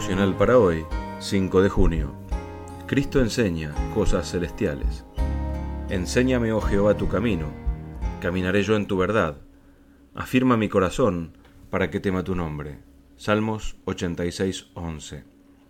Devocional para hoy, 5 de junio. Cristo enseña cosas celestiales. Enséñame, oh Jehová, tu camino, caminaré yo en tu verdad. Afirma mi corazón para que tema tu nombre. Salmos 86:11.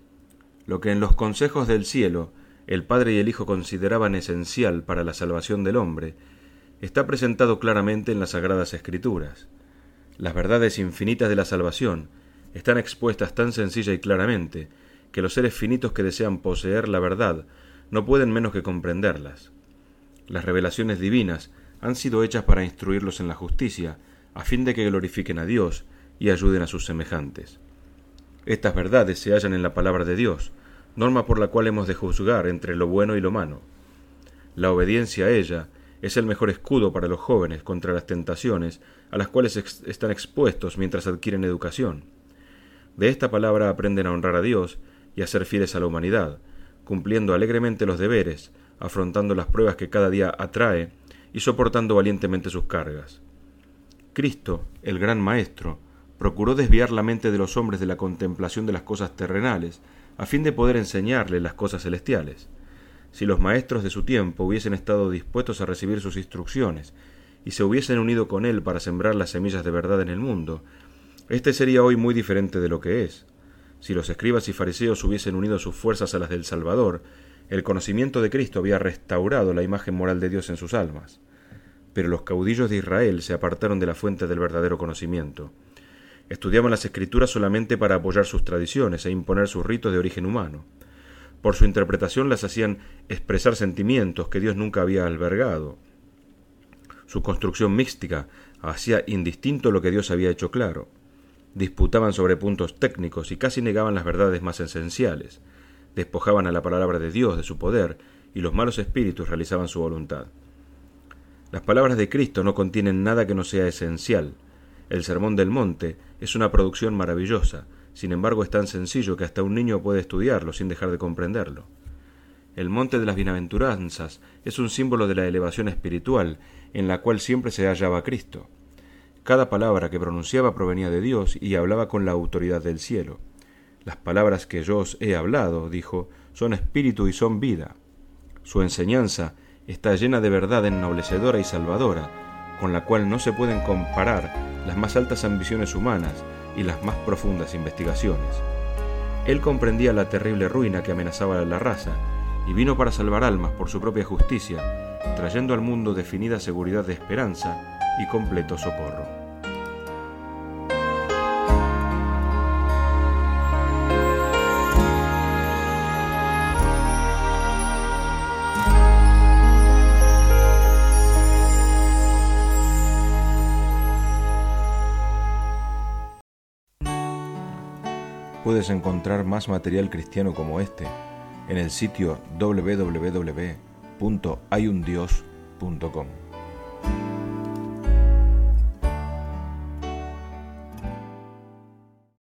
Lo que en los consejos del cielo el Padre y el Hijo consideraban esencial para la salvación del hombre, está presentado claramente en las Sagradas Escrituras. Las verdades infinitas de la salvación están expuestas tan sencilla y claramente que los seres finitos que desean poseer la verdad no pueden menos que comprenderlas. Las revelaciones divinas han sido hechas para instruirlos en la justicia, a fin de que glorifiquen a Dios y ayuden a sus semejantes. Estas verdades se hallan en la palabra de Dios, norma por la cual hemos de juzgar entre lo bueno y lo malo. La obediencia a ella es el mejor escudo para los jóvenes contra las tentaciones a las cuales están expuestos mientras adquieren educación. De esta palabra aprenden a honrar a Dios y a ser fieles a la humanidad, cumpliendo alegremente los deberes, afrontando las pruebas que cada día atrae y soportando valientemente sus cargas. Cristo, el gran Maestro, procuró desviar la mente de los hombres de la contemplación de las cosas terrenales, a fin de poder enseñarles las cosas celestiales. Si los maestros de su tiempo hubiesen estado dispuestos a recibir sus instrucciones y se hubiesen unido con él para sembrar las semillas de verdad en el mundo, este sería hoy muy diferente de lo que es. Si los escribas y fariseos hubiesen unido sus fuerzas a las del Salvador, el conocimiento de Cristo había restaurado la imagen moral de Dios en sus almas. Pero los caudillos de Israel se apartaron de la fuente del verdadero conocimiento. Estudiaban las Escrituras solamente para apoyar sus tradiciones e imponer sus ritos de origen humano. Por su interpretación las hacían expresar sentimientos que Dios nunca había albergado. Su construcción mística hacía indistinto lo que Dios había hecho claro. Disputaban sobre puntos técnicos y casi negaban las verdades más esenciales. Despojaban a la palabra de Dios de su poder y los malos espíritus realizaban su voluntad. Las palabras de Cristo no contienen nada que no sea esencial. El Sermón del Monte es una producción maravillosa, sin embargo es tan sencillo que hasta un niño puede estudiarlo sin dejar de comprenderlo. El Monte de las Bienaventuranzas es un símbolo de la elevación espiritual en la cual siempre se hallaba Cristo. Cada palabra que pronunciaba provenía de Dios y hablaba con la autoridad del cielo. Las palabras que yo os he hablado, dijo, son espíritu y son vida. Su enseñanza está llena de verdad ennoblecedora y salvadora, con la cual no se pueden comparar las más altas ambiciones humanas y las más profundas investigaciones. Él comprendía la terrible ruina que amenazaba a la raza y vino para salvar almas por su propia justicia, trayendo al mundo definida seguridad de esperanza y completo socorro. Puedes encontrar más material cristiano como este en el sitio www.hayundios.com.